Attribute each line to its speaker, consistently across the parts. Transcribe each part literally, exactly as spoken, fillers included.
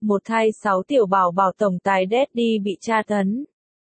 Speaker 1: Một thai sáu tiểu bảo bảo tổng tài Daddy bị tra tấn.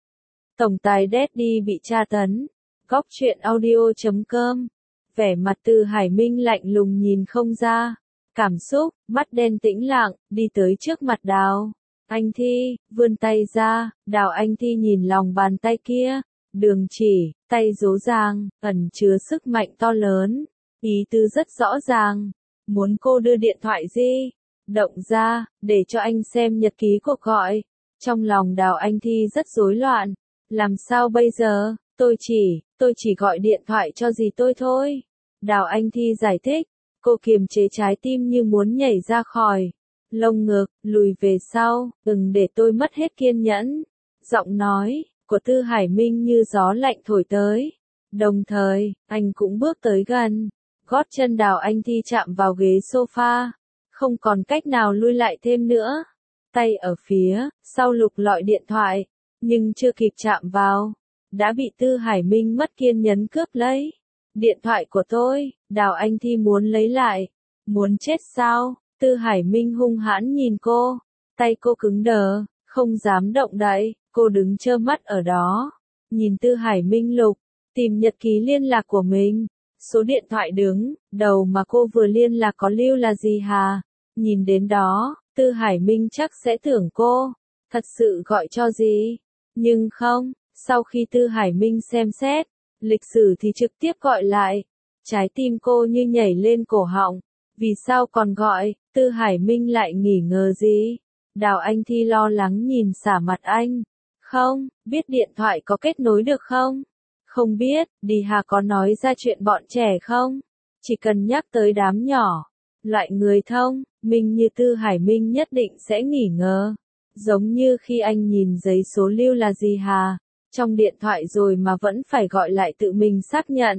Speaker 1: Tổng tài Daddy bị tra tấn. Góc truyện audio chấm com. Vẻ mặt Tư Hải Minh lạnh lùng nhìn không ra. Cảm xúc, mắt đen tĩnh lặng, đi tới trước mặt Đào Anh Thi, vươn tay ra. Đào Anh Thi nhìn lòng bàn tay kia. Đường chỉ, tay dố dàng, ẩn chứa sức mạnh to lớn. Ý tứ rất rõ ràng. Muốn cô đưa điện thoại di động ra, để cho anh xem nhật ký cuộc gọi. Trong lòng Đào Anh Thi rất rối loạn. Làm sao bây giờ, tôi chỉ, tôi chỉ gọi điện thoại cho dì tôi thôi. Đào Anh Thi giải thích, cô kiềm chế trái tim như muốn nhảy ra khỏi lồng ngực, lùi về sau, đừng để tôi mất hết kiên nhẫn. Giọng nói của Tư Hải Minh như gió lạnh thổi tới. Đồng thời, anh cũng bước tới gần. Gót chân Đào Anh Thi chạm vào ghế sofa. Không còn cách nào lui lại thêm nữa. Tay ở phía sau lục lọi điện thoại, nhưng chưa kịp chạm vào, đã bị Tư Hải Minh mất kiên nhẫn cướp lấy. Điện thoại của tôi, Đào Anh Thi muốn lấy lại. Muốn chết sao? Tư Hải Minh hung hãn nhìn cô. Tay cô cứng đờ, không dám động đậy. Cô đứng trơ mắt ở đó. Nhìn Tư Hải Minh lục, tìm nhật ký liên lạc của mình. Số điện thoại đứng đầu mà cô vừa liên lạc có lưu là gì hà? Nhìn đến đó, Tư Hải Minh chắc sẽ tưởng cô thật sự gọi cho gì. Nhưng không, sau khi Tư Hải Minh xem xét lịch sử thì trực tiếp gọi lại. Trái tim cô như nhảy lên cổ họng. Vì sao còn gọi? Tư Hải Minh lại nghỉ ngờ gì? Đào Anh Thi lo lắng nhìn xả mặt anh. Không, biết điện thoại có kết nối được không? Không biết, đi hà có nói ra chuyện bọn trẻ không? Chỉ cần nhắc tới đám nhỏ, loại người thông minh như Tư Hải Minh nhất định sẽ nghỉ ngờ. Giống như khi anh nhìn giấy số lưu là gì hà, trong điện thoại rồi mà vẫn phải gọi lại tự mình xác nhận.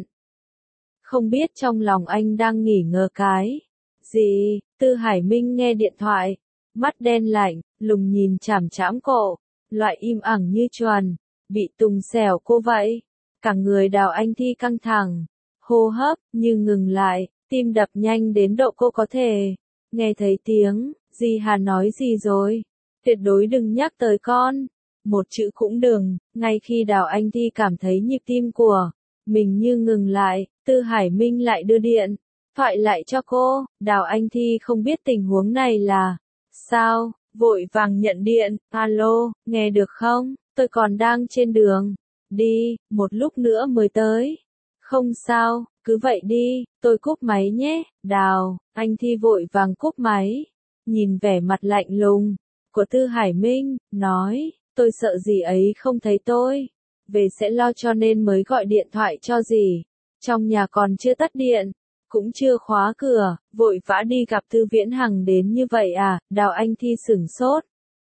Speaker 1: Không biết trong lòng anh đang nghỉ ngờ cái gì? Tư Hải Minh nghe điện thoại, mắt đen lạnh, lùng nhìn chằm chằm cổ, loại im ẳng như chuồn, bị tùng xẻo cô vậy. Cả người Đào Anh Thi căng thẳng, hô hấp như ngừng lại, tim đập nhanh đến độ cô có thể nghe thấy tiếng, dì Hà nói gì rồi? Tuyệt đối đừng nhắc tới con. Một chữ cũng đừng. Ngay khi Đào Anh Thi cảm thấy nhịp tim của mình như ngừng lại, Tư Hải Minh lại đưa điện thoại lại cho cô. Đào Anh Thi không biết tình huống này là sao, vội vàng nhận điện. Alo, nghe được không? Tôi còn đang trên đường đi, một lúc nữa mới tới. Không sao, cứ vậy đi, tôi cúp máy nhé. Đào Anh Thi vội vàng cúp máy, nhìn vẻ mặt lạnh lùng của Tư Hải Minh, nói, tôi sợ dì ấy không thấy tôi về sẽ lo cho nên mới gọi điện thoại cho dì. Trong nhà còn chưa tắt điện, cũng chưa khóa cửa, vội vã đi gặp Tư Viễn Hằng đến như vậy à? Đào Anh Thi sửng sốt.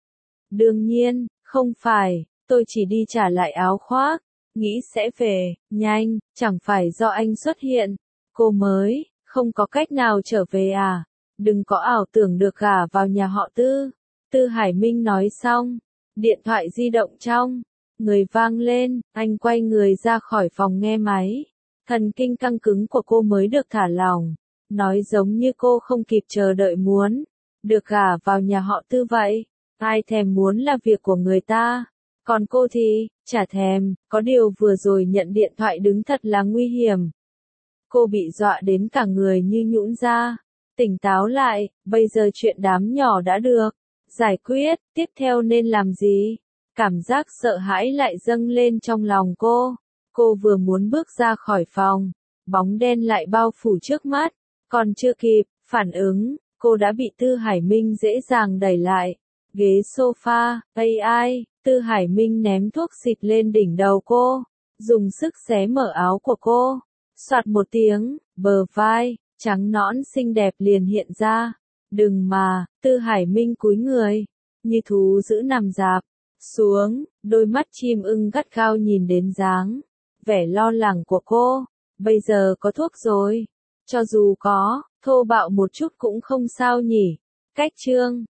Speaker 1: Đương nhiên, không phải, tôi chỉ đi trả lại áo khoác, nghĩ sẽ về nhanh, chẳng phải do anh xuất hiện, cô mới không có cách nào trở về à? Đừng có ảo tưởng được gả vào nhà họ Tư. Tư Hải Minh nói xong, điện thoại di động trong người vang lên, anh quay người ra khỏi phòng nghe máy. Thần kinh căng cứng của cô mới được thả lỏng, nói giống như cô không kịp chờ đợi muốn được gả vào nhà họ Tư vậy. Ai thèm muốn là việc của người ta, còn cô thì chả thèm. Có điều vừa rồi nhận điện thoại đứng thật là nguy hiểm. Cô bị dọa đến cả người như nhũn ra. Tỉnh táo lại, bây giờ chuyện đám nhỏ đã được giải quyết, tiếp theo nên làm gì? Cảm giác sợ hãi lại dâng lên trong lòng cô. Cô vừa muốn bước ra khỏi phòng, bóng đen lại bao phủ trước mắt. Còn chưa kịp phản ứng, cô đã bị Tư Hải Minh dễ dàng đẩy lại ghế sofa. a i, Tư Hải Minh ném thuốc xịt lên đỉnh đầu cô, dùng sức xé mở áo của cô. Soạt một tiếng, bờ vai trắng nõn xinh đẹp liền hiện ra. Đừng mà, Tư Hải Minh cúi người, như thú dữ nằm rạp xuống, đôi mắt chim ưng gắt gao nhìn đến dáng vẻ lo lắng của cô. Bây giờ có thuốc rồi, cho dù có thô bạo một chút cũng không sao nhỉ. Cách chương